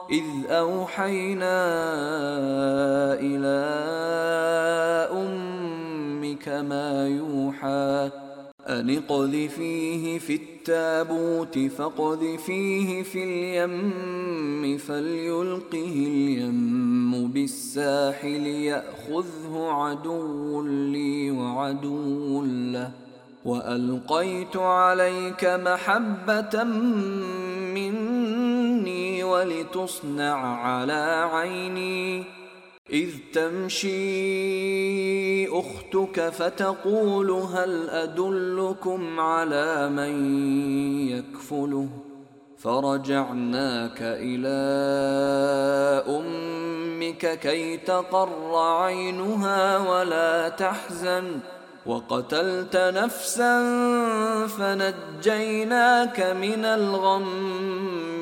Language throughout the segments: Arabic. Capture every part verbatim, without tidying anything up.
إذ أوحينا إلى أمك ما يوحى أن اقذفيه في التابوت فاقذفيه في اليم فليلقه اليم بالساحل يأخذه عدو لي وعدو له وألقيت عليك محبة مني ولتصنع على عيني إذ تمشي أختك فتقول هل أدلكم على من يكفله فرجعناك إلى أمك كي تقر عينها ولا تحزن وقتلت نفسا فنجيناك من الغم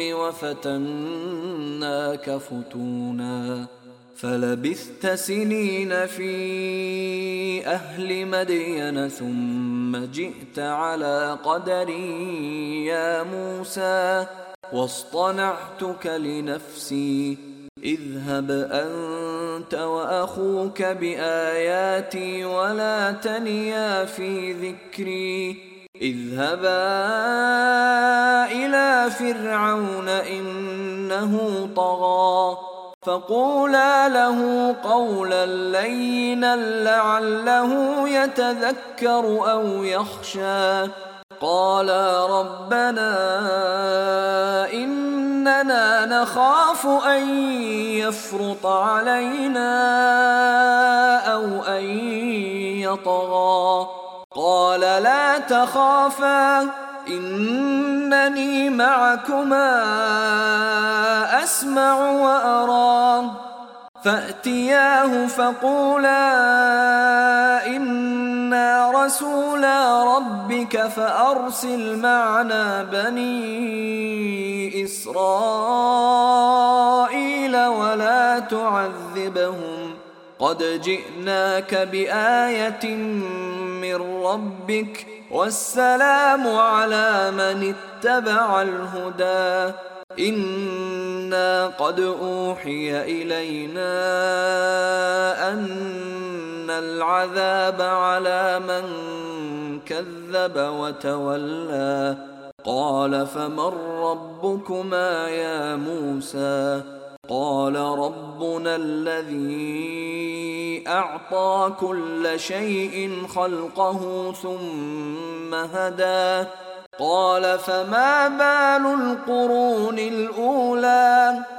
وفتناك فتونا فلبثت سنين في أهل مدين ثم جئت على قدري يا موسى واصطنعتك لنفسي اذهب أنت وأخوك بآياتي ولا تنيا في ذكري اذهبا إلى فرعون إنه طغى فقولا له قولا لينا لعله يتذكر أو يخشى قالا ربنا إننا نخاف أن يفرط علينا أو أن يطغى قال لا تخافا إنني معكما أسمع وأرى فأتياه فقولا إنا رسولا ربك فأرسل معنا بني إسرائيل ولا تعذبهم قد جئناك بآية من ربك والسلام على من اتبع الهدى إنا قد أوحي إلينا أن العذاب على من كذب وتولى قال فمن ربكما يا موسى قال ربنا الذي أعطى كل شيء خلقه ثم هدى قال فما بال القرون الأولى